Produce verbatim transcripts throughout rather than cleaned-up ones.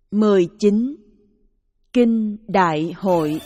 mười chín. Kinh Đại Hội.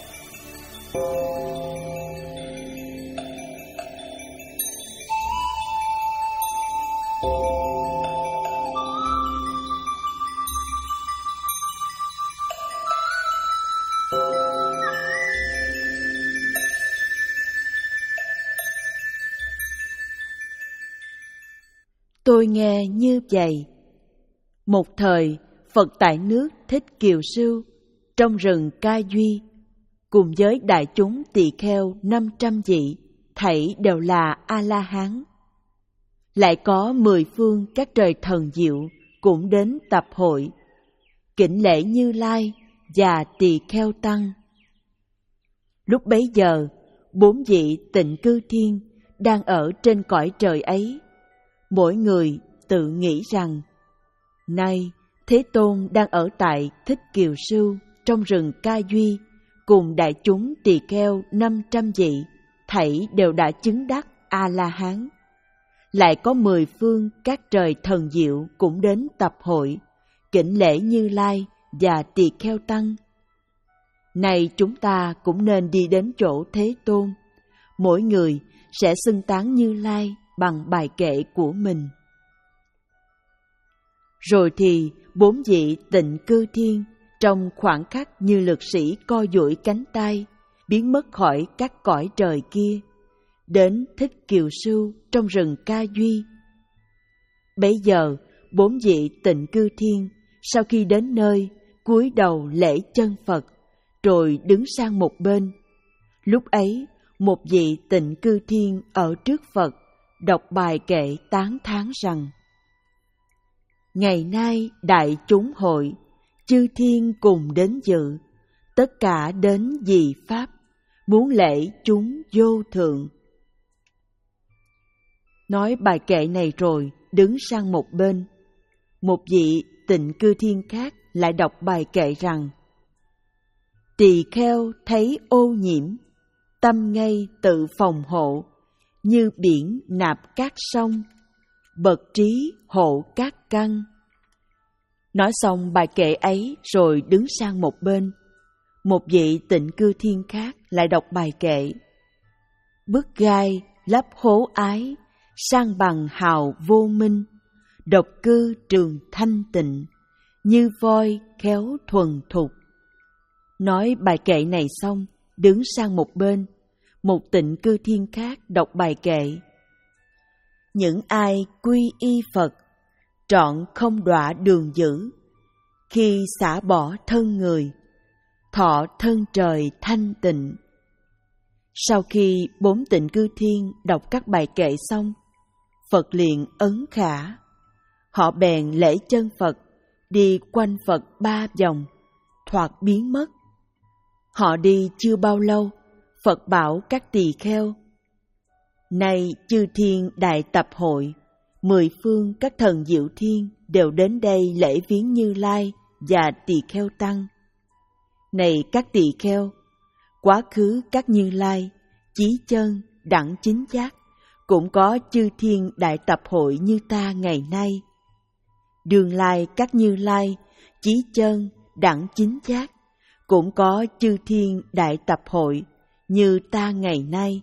Tôi nghe như vậy. Một thời, Phật tại nước Thích Kiều Sưu, trong rừng Ca Duy, cùng với đại chúng tỳ kheo năm trăm vị, thảy đều là A-la-hán. Lại có mười phương các trời thần diệu cũng đến tập hội, kính lễ Như Lai và tỳ kheo tăng. Lúc bấy giờ, bốn vị Tịnh Cư Thiên đang ở trên cõi trời ấy. Mỗi người tự nghĩ rằng, nay Thế Tôn đang ở tại Thích Kiều Sưu trong rừng Ca Duy, cùng đại chúng tỳ kheo năm trăm vị, thảy đều đã chứng đắc A-la-hán. Lại có mười phương các trời thần diệu cũng đến tập hội, kính lễ Như Lai và tỳ kheo tăng. Này chúng ta cũng nên đi đến chỗ Thế Tôn, mỗi người sẽ xưng tán Như Lai bằng bài kệ của mình. Rồi thì bốn vị Tịnh Cư Thiên trong khoảng khắc như lực sĩ co duỗi cánh tay, biến mất khỏi các cõi trời kia, đến Thích Kiều Sưu trong rừng Ca Duy. Bấy giờ, bốn vị Tịnh Cư Thiên sau khi đến nơi, cúi đầu lễ chân Phật, rồi đứng sang một bên. Lúc ấy, một vị Tịnh Cư Thiên ở trước Phật đọc bài kệ tán thán rằng: ngày nay đại chúng hội, chư thiên cùng đến dự, tất cả đến vì pháp, muốn lễ chúng vô thượng. Nói bài kệ này rồi đứng sang một bên. Một vị Tịnh Cư Thiên khác lại đọc bài kệ rằng: tỳ kheo thấy ô nhiễm, tâm ngay tự phòng hộ, như biển nạp các sông, bậc trí hộ các căn. Nói xong bài kệ ấy rồi đứng sang một bên. Một vị Tịnh Cư Thiên khác lại đọc bài kệ: bức gai lấp hố ái, sang bằng hào vô minh, độc cư trường thanh tịnh, như voi khéo thuần thục. Nói bài kệ này xong, đứng sang một bên. Một Tịnh Cư Thiên khác đọc bài kệ: những ai quy y Phật, trọn không đọa đường dữ, khi xả bỏ thân người, thọ thân trời thanh tịnh. Sau khi bốn Tịnh Cư Thiên đọc các bài kệ xong, Phật liền ấn khả. Họ bèn lễ chân Phật, đi quanh Phật ba vòng, thoạt biến mất. Họ đi chưa bao lâu, Phật bảo các tỳ kheo: nay chư thiên đại tập hội, mười phương các thần diệu thiên đều đến đây lễ viếng Như Lai và tỳ kheo tăng. Này các tỳ kheo, quá khứ các Như Lai, chí chân, đẳng chính giác, cũng có chư thiên đại tập hội như ta ngày nay. Đương lai các Như Lai, chí chân, đẳng chính giác, cũng có chư thiên đại tập hội như ta ngày nay.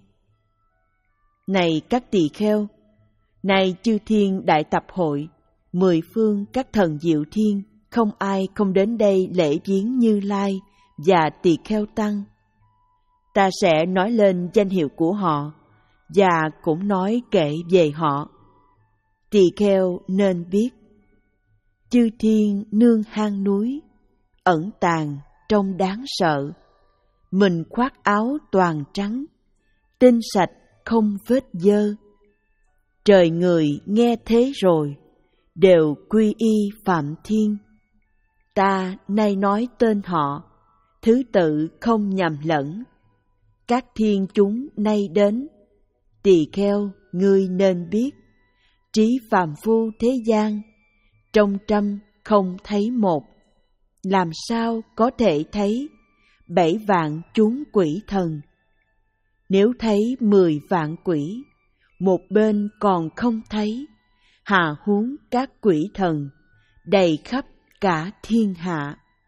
Này các tỳ kheo, này chư thiên đại tập hội, mười phương các thần diệu thiên, không ai không đến đây lễ viếng Như Lai và tỳ kheo tăng. Ta sẽ nói lên danh hiệu của họ và cũng nói kể về họ. Tỳ kheo nên biết, chư thiên nương hang núi, ẩn tàng trông đáng sợ, mình khoác áo toàn trắng, tinh sạch không vết dơ. Trời người nghe thế rồi, đều quy y Phạm Thiên. Ta nay nói tên họ, thứ tự không nhầm lẫn. Các thiên chúng nay đến, tỳ kheo ngươi nên biết, trí phàm phu thế gian, trong trăm không thấy một, làm sao có thể thấy bảy vạn chúng quỷ thần. Nếu thấy mười vạn quỷ, một bên còn không thấy, hà huống các quỷ thần, đầy khắp cả thiên hạ.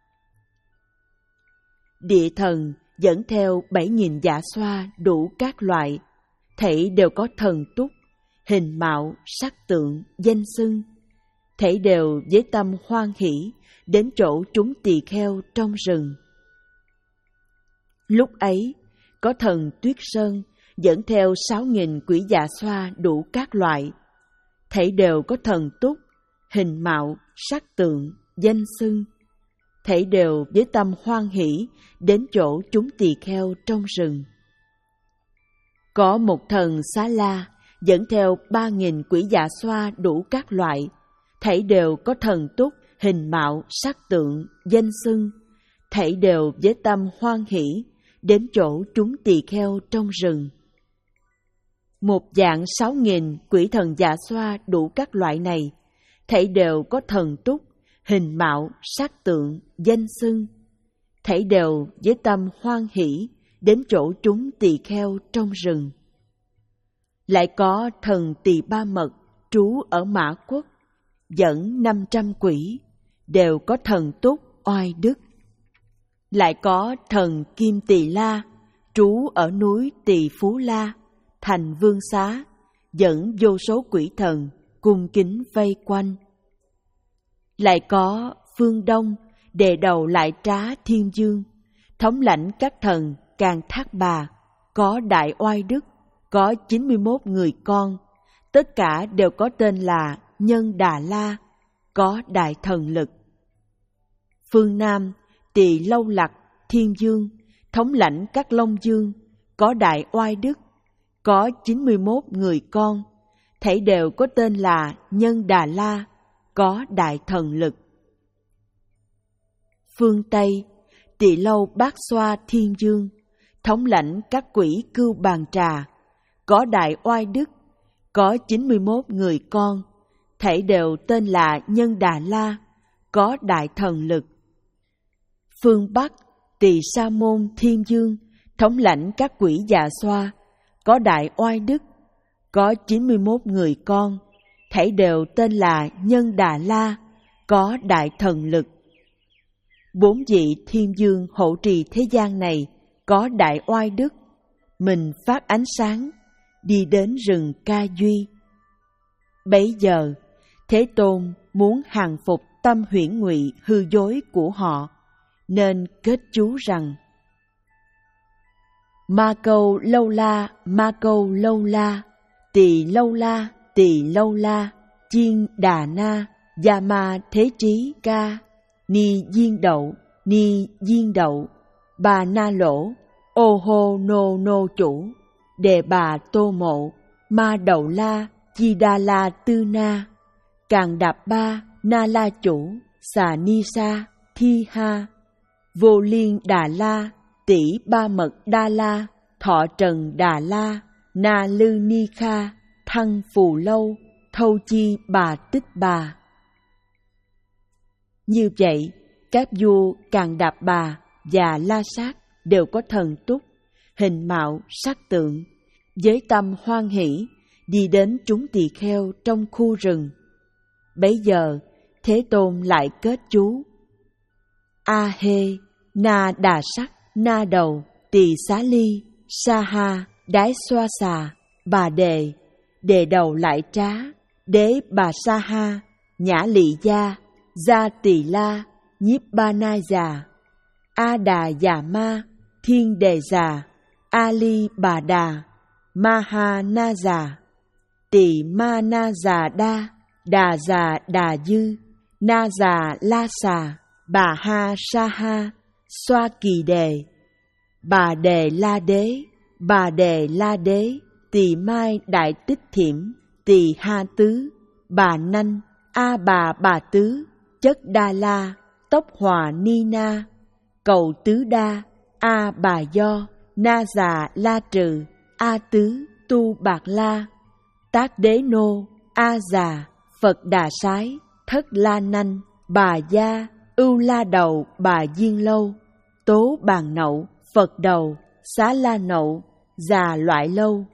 Địa thần dẫn theo bảy nghìn dạ xoa đủ các loại, thảy đều có thần túc, hình mạo, sắc tượng, danh xưng, thảy đều với tâm hoan hỷ đến chỗ chúng tỳ kheo trong rừng. Lúc ấy, có thần Tuyết Sơn dẫn theo sáu nghìn quỷ dạ xoa đủ các loại, thảy đều có thần túc, hình mạo, sắc tượng, danh xưng, thảy đều với tâm hoan hỷ đến chỗ chúng tỳ kheo trong rừng. Có một thần Xá La dẫn theo ba nghìn quỷ dạ xoa đủ các loại, thảy đều có thần túc, hình mạo, sắc tượng, danh xưng, thảy đều với tâm hoan hỷ đến chỗ chúng tỳ kheo trong rừng. Một dạng sáu nghìn quỷ thần dạ xoa đủ các loại này, thảy đều có thần túc, hình mạo, sắc tượng, danh xưng, thảy đều với tâm hoan hỷ đến chỗ chúng tỳ kheo trong rừng. Lại có thần Tỳ Ba Mật trú ở Mã Quốc, dẫn năm trăm quỷ, đều có thần túc, oai đức. Lại có thần Kim Tỳ La trú ở núi Tỳ Phú La, thành Vương Xá, dẫn vô số quỷ thần cung kính vây quanh. Lại có Phương Đông đề đầu Lại Trá Thiên Dương, thống lãnh các thần Càn Thác Bà, có đại oai đức, có chín mươi mốt người con, tất cả đều có tên là Nhân Đà La, có đại thần lực. Phương Nam Tỳ Lâu Lặc Thiên Dương, thống lãnh các Long Dương, có đại oai đức, có chín mươi mốt người con, thảy đều có tên là Nhân Đà La, có đại thần lực. Phương Tây Tỳ Lâu Bát Xoa Thiên Dương, thống lãnh các quỷ Cưu Bàn Trà, có đại oai đức, có chín mươi mốt người con, thảy đều tên là Nhân Đà La, có đại thần lực. Phương Bắc Tỳ Sa Môn Thiên Dương, thống lãnh các quỷ dạ xoa, có đại oai đức, có chín mươi mốt người con, thảy đều tên là Nhân Đà La, có đại thần lực. Bốn vị Thiên Dương hộ trì thế gian này có đại oai đức, mình phát ánh sáng, đi đến rừng Ca Duy. Bấy giờ, Thế Tôn muốn hàng phục tâm huyễn ngụy hư dối của họ, nên kết chú rằng: Ma Câu Lâu La, Ma Câu Lâu La, Tỳ Lâu La, Tỳ Lâu La, Chiên Đà Na, Gia Ma Thế Trí Ca, Ni Diên Đậu, Ni Diên Đậu, Bà Na Lỗ, Ô Hô Nô Nô Chủ, Đề Bà Tô Mộ, Ma Đậu La, Chi Đa La Tư Na, Càng Đạp Ba, Na La Chủ, Xà Ni Sa, Thi Ha, Vô Liên Đà La, Tỷ Ba Mật Đa La, Thọ Trần Đà La, Na Lư Ni Kha, Thăng Phù Lâu, Thâu Chi Bà Tích Bà. Như vậy, các vua Càng Đạp Bà và La Sát đều có thần túc, hình mạo, sắc tượng, với tâm hoan hỷ đi đến chúng tỳ kheo trong khu rừng. Bấy giờ, Thế Tôn lại kết chú: A Hê, Na Đà Sắc, Na Đầu, Tỳ Xá Ly, Sa Ha, Đái Xoa Xà, Bà Đề, Đề Đầu Lại Trá, Đế Bà Sa Ha, Nhã Lị Gia, Gia Tỳ La, Nhiếp Ba Na Già, A Đà Già Ma, Thiên Đề Già, A Ly Bà Đà, Ma Ha Na Già, Tỳ Ma Na Già Đa, Đà Già Đà Dư, Na Già La Xà, Bà Ha Sa Ha, Xoa Kỳ Đề, Bà Đề La Đế, Bà Đề La Đế, Tỳ Mai Đại Tích Thiểm, Tỳ Ha Tứ, Bà Nanh, A Bà Bà Tứ, Chất Đa La, Tốc Hòa Ni Na, Cầu Tứ Đa, A Bà Do, Na Già La Trừ, A Tứ, Tu Bạc La, Tác Đế Nô, A Già, Phật Đà Sái, Thất La Nanh, Bà Gia, Ưu La Đầu, Bà Diên Lâu, Tố Bàn Nậu, Phật Đầu, Xá La Nậu, Già Loại Lâu.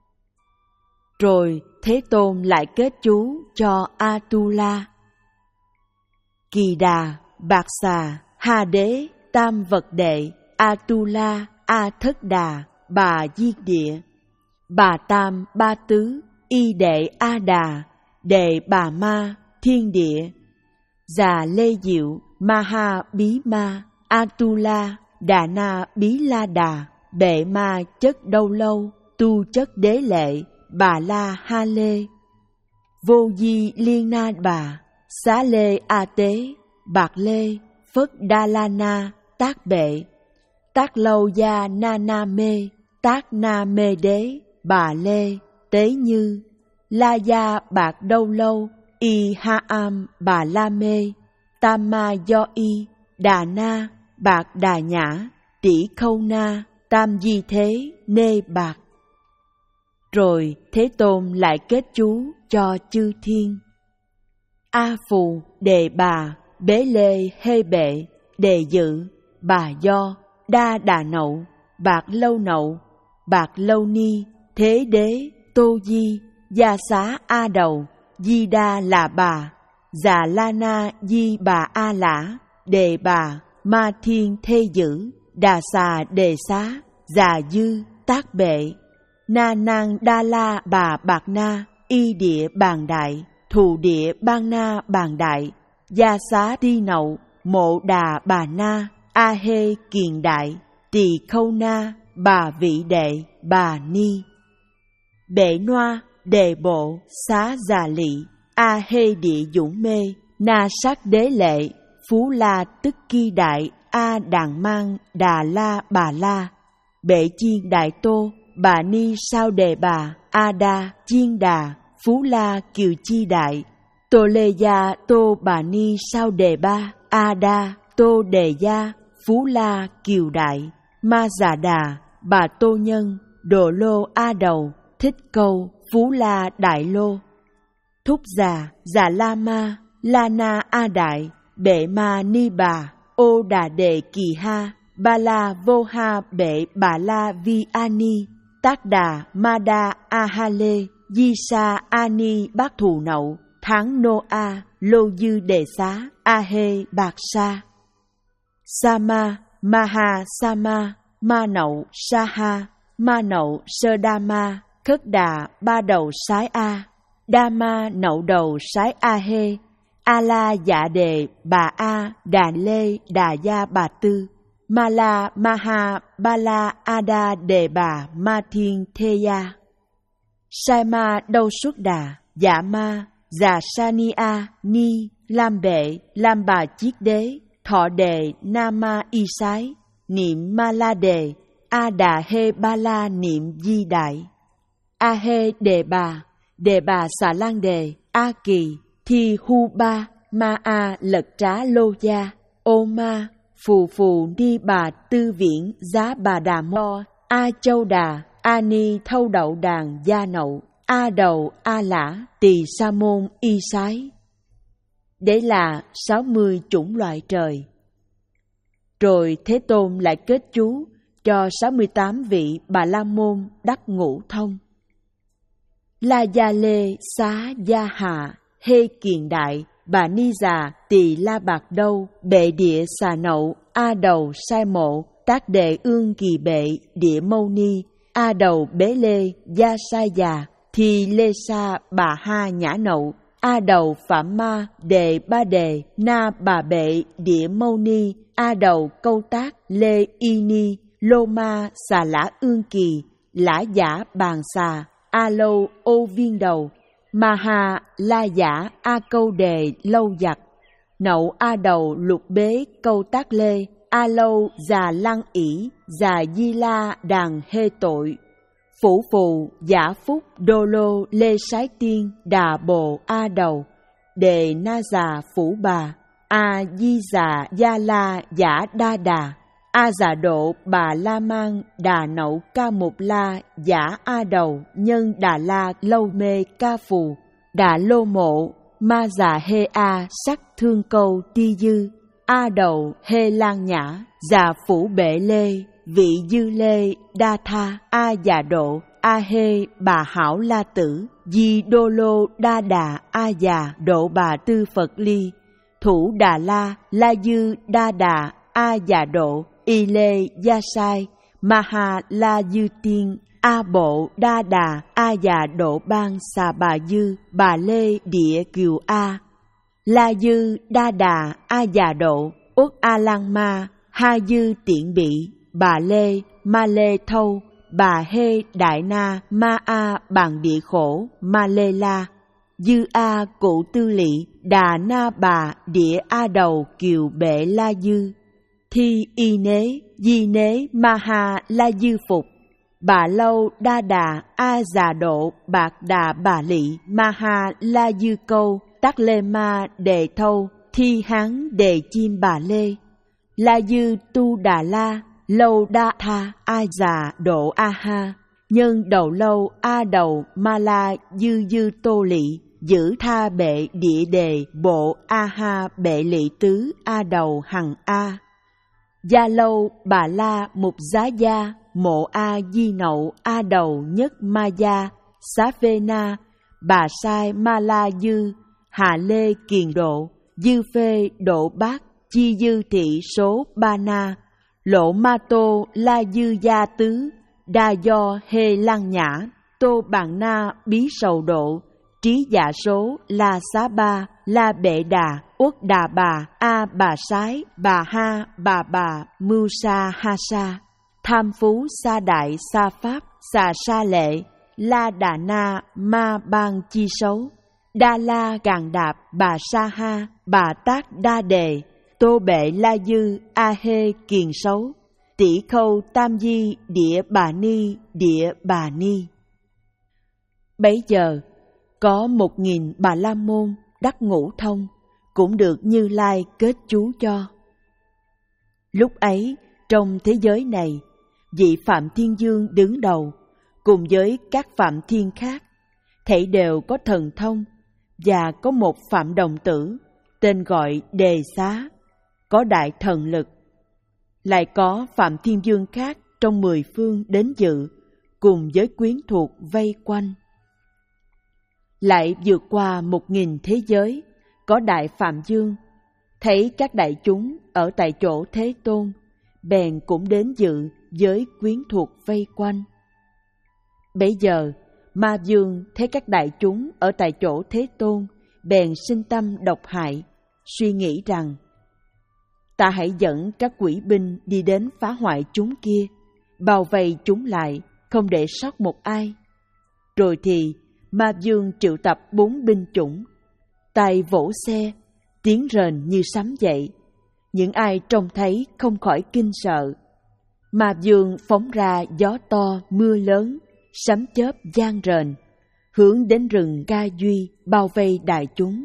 Rồi Thế Tôn lại kết chú cho Atula: Kỳ Đà, Bạc Xà, Hà Đế, Tam Vật Đệ, Atula, A Thất Đà, Bà Diệt Địa, Bà Tam, Ba Tứ, Y Đệ A Đà, Đệ Bà Ma, Thiên Địa, Già Lê Diệu, Maha Bí Ma, Atula, Đà Na Bí La Đà, Bệ Ma Chất Đâu Lâu, Tu Chất Đế Lệ, Bà La Ha Lê, Vô Di Liên Na Bà, Xá Lê A Tế, Bạc Lê, Phất Đa La Na, Tác Bệ, Tác Lâu Gia Na Na Mê, Tác Na Mê Đế, Bà Lê, Tế Như, La Gia Bạc Đâu Lâu, Y Ha Am Bà La Mê, Tam Ma Do Y, Đà Na, Bạc Đà Nhã, Tỷ Khâu Na, Tam Di Thế, Nê Bạc. Rồi Thế Tôn lại kết chú cho chư thiên. A Phù, Đề Bà, Bế Lê Hê Bệ, Đề Dự, Bà Do, Đa Đà Nậu, Bạc Lâu Nậu, Bạc Lâu Ni, Thế Đế, Tô Di, Gia Xá A Đầu, Di Đa là Bà, Già La Na Di Bà A Lã, Đề Bà, Ma Thiên Thê Dữ, Đà Xà Đề Xá, Già Dư, Tác Bệ, Na Năng Đa La Bà Bạc Na, Y Địa Bàn Đại, Thù Địa Ban Na Bàn Đại, Gia Xá Ti Nậu, Mộ Đà Bà Na, A Hê Kiền Đại, Tỳ Khâu Na, Bà Vị Đệ, Bà Ni, Bệ Noa, Đề Bộ, Xá Già Lị, A Hê Địa Dũng Mê, Na Sát Đế Lệ, Phú La Tức Ki Đại, A Đàn Mang, Đà La Bà La, Bệ Chiên Đại Tô, Bà Ni Sao Đề Bà, A Đa, Chiên Đà, Phú La Kiều Chi Đại, Tô Lê Gia Tô Bà Ni Sao Đề Ba, A Đa, Tô Đề Gia, Phú La Kiều Đại, Ma Già Đà, Bà Tô Nhân, Đồ Lô A Đầu, Thích Câu, Phú La Đại Lô, Thúc Già, Già La Ma, La Na A Đại, Bệ Ma Ni Bà, Ô Đà Đề Kỳ Ha, Ba La Vô Ha Bệ Bà La Vi A Ni, Tác Đà Ma Đa A Ha Lê, Di Sa A Ni Bát Thù Nậu, Tháng Nô A, Lô Dư Đề Xá, A Hê Bạc Sa, Sama, Maha Sama, Ma Nậu Sa Ha, Ma Nậu Sơ Đa Ma, Khất Đà Ba Đầu Sái A, Đa Ma Nậu Đầu Sái A Hê, A La Dạ Đề Bà A, Đà Lê Đà Gia Bà Tư, Ma La Maha Ba La A Đa Đề Bà Ma Thiên Thê Gia, Sai Ma Đâu Xuất Đà, Dạ Ma, Già Sa Ni A, Ni, Lam Bệ, Lam Bà Chiết Đế, Thọ Đề Na Ma Y Sái, Niệm Ma La Đề, A Đà Hê Ba La Niệm Di Đại, A Hê Đề Bà, Đề Bà Xà Lan Đề, A Kỳ, Thi Hu Ba, Ma A Lật Trá Lô Gia, Ô Ma, Phù Phù Ni Bà Tư Viễn Giá Bà Đà Mo, A Châu Đà, A Ni Thâu Đậu Đàn Gia Nậu, A Đầu A Lã, Tỳ Sa Môn Y Sái. Đấy là sáu mươi chủng loại trời. Rồi Thế Tôn lại kết chú cho sáu mươi tám vị Bà La Môn đắc ngũ thông. La Gia Lê Xá Gia Hạ, Hê Kiền Đại, Bà Ni Già, Tỳ La Bạc Đâu, Bệ Địa Xà Nậu, A Đầu Sai Mộ, Tác Đệ Ương Kỳ Bệ, Địa Mâu Ni, A Đầu Bế Lê, Gia Sai Già, Thì Lê Sa Bà Ha Nhã Nậu, A Đầu Phạm Ma, Đề Ba Đề, Na Bà Bệ, Địa Mâu Ni, A Đầu Câu Tác, Lê Y Ni, Lô Ma Xà Lã Ương Kỳ, Lã Giả Bàn Xà, A Lâu Ô Viên Đầu, Ma Ha La Giả A Câu Đề Lâu Giặc, Nậu A Đầu Lục Bế Câu Tác Lê, A Lâu Già Lăng ỷ, Già Di La Đàn Hê Tội, Phủ Phù Giả Phúc Đô Lô Lê Sái Tiên Đà Bồ A Đầu, Đề Na Già Phủ Bà, A Di Già Gia La Giả Đa Đà, A Già Độ Bà La Mang Đà Nậu Ca Mục La Giả A Đầu Nhân Đà La Lâu Mê Ca Phù, Đà Lô Mộ Ma Già Hê A Sắc Thương Câu Ti Dư, A Đầu Hê Lan Nhã, Già Phủ Bệ Lê, Vị Dư Lê Đa Tha, A Già Độ, A Hê Bà Hảo La Tử, Di Đô Lô Đa Đà, A Già Độ Bà Tư Phật Ly, Thủ Đà La, La Dư Đa Đà, A Già Độ, Y Lê Gia Sai, Ma Ha La Dư Tiên, A Bộ Đa Đà, A Già Độ Bang Xà Bà Dư, Bà Lê Địa Kiều A, La Dư Đa Đà, A Già Độ, Uất A Lan Ma, Ha Dư Tiện Bị, Bà Lê, Ma Lê Thâu, Bà Hê Đại Na, Ma A Bàn Địa Khổ, Ma Lê La, Dư A Cụ Tư Lị, Đà Na Bà, Địa A Đầu Kiều Bệ La Dư, Thi Y Nế, Di Nế Ma Ha La Dư Phục, Bà Lâu Đa Đà, A Già Độ, Bạc Đà Bà Lị, Ma Ha La Dư Câu, Tắc Lê Ma Đề Thâu, Thi Hán Đề Chim Bà Lê, La Dư Tu Đà La, Lâu Đa Tha, A Già Độ A Ha, Nhân Đầu Lâu A Đầu Ma La Dư Dư Tô Lị, Giữ Tha Bệ Địa Đề Bộ A Ha Bệ Lị Tứ A Đầu Hằng A, Gia Lâu Bà La Mục Giá Gia, Mộ A Di Nậu A Đầu Nhất Ma Gia, Xá Phê Na, Bà Sai Ma La Dư, Hà Lê Kiền Độ, Dư Phê Độ Bát, Chi Dư Thị Số Ba Na, Lộ Ma Tô La Dư Gia Tứ, Đa Do Hê Lăng Nhã, Tô Bàn Na Bí Sầu Độ, Trí Dạ Số La Xá Ba, La Bệ Đà, Uất Đà Bà, A Bà Sái, Bà Ha, Bà Bà, Mưu Sa Ha Sa, Tham Phú Sa Đại Sa Pháp, Xà Sa Lệ, La Đà Na Ma Ban Chi Xấu, Đa La Gàn Đạp, Bà Sa Ha, Bà Tác Đa Đề, Tô Bệ La Dư, A Hê Kiền Xấu, Tỷ Khâu Tam Di, Địa Bà Ni, Địa Bà Ni. Bấy giờ, có một nghìn Bà La Môn đắc ngũ thông, cũng được Như Lai kết chú cho. Lúc ấy, trong thế giới này, vị Phạm Thiên Dương đứng đầu, cùng với các Phạm Thiên khác, thảy đều có thần thông, và có một Phạm Đồng Tử, tên gọi Đề Xá, có đại thần lực. Lại có Phạm Thiên Dương khác trong mười phương đến dự, cùng với quyến thuộc vây quanh. Lại vượt qua một nghìn thế giới, có Đại Phạm Dương, thấy các đại chúng ở tại chỗ Thế Tôn, bèn cũng đến dự với quyến thuộc vây quanh. Bấy giờ, Ma Dương thấy các đại chúng ở tại chỗ Thế Tôn, bèn sinh tâm độc hại, suy nghĩ rằng: ta hãy dẫn các quỷ binh đi đến phá hoại chúng kia, bao vây chúng lại, không để sót một ai. Rồi thì Ma Dương triệu tập bốn binh chủng, tay vỗ xe, tiếng rền như sấm dậy. Những ai trông thấy không khỏi kinh sợ. Ma Dương phóng ra gió to, mưa lớn, sấm chớp vang rền, hướng đến rừng Ca Duy, bao vây đại chúng.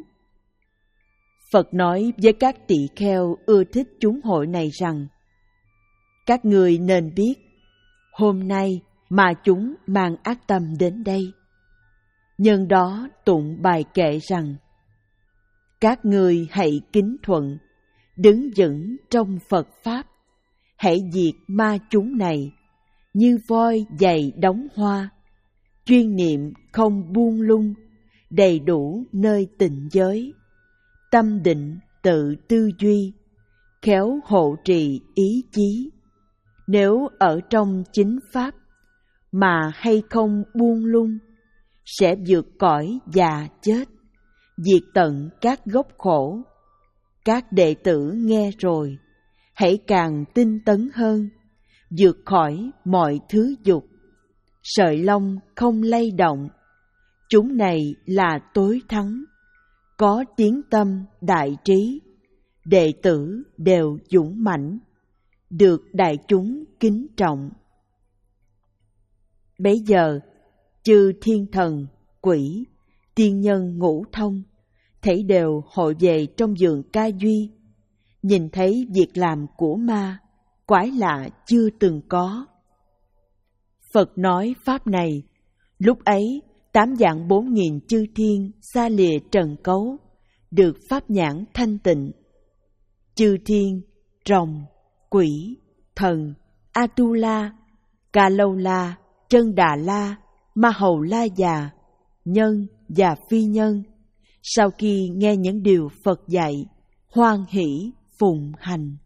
Phật nói với các tỳ kheo ưa thích chúng hội này rằng: các người nên biết, hôm nay mà chúng mang ác tâm đến đây. Nhân đó tụng bài kệ rằng: các người hãy kính thuận, đứng vững trong Phật Pháp, hãy diệt ma chúng này, như voi giày đóng hoa, chuyên niệm không buông lung, đầy đủ nơi tịnh giới, tâm định tự tư duy, khéo hộ trì ý chí. Nếu ở trong chính Pháp, mà hay không buông lung, sẽ vượt cõi già chết, diệt tận các gốc khổ. Các đệ tử nghe rồi, hãy càng tinh tấn hơn, vượt khỏi mọi thứ dục. Sợi lông không lay động, chúng này là tối thắng, có tiếng tâm đại trí, đệ tử đều dũng mãnh, được đại chúng kính trọng. Bấy giờ, chư thiên thần, quỷ, tiên nhân ngũ thông, thảy đều hội về trong vườn Ca Duy, nhìn thấy việc làm của ma, quái lạ chưa từng có. Phật nói pháp này, lúc ấy tám vạn bốn nghìn chư thiên xa lìa trần cấu, được pháp nhãn thanh tịnh. Chư thiên, rồng, quỷ, thần, Atula, Ca Lâu La, Trân Đà La, Ma Hầu La Già, nhân và phi nhân, sau khi nghe những điều Phật dạy, hoan hỷ phụng hành.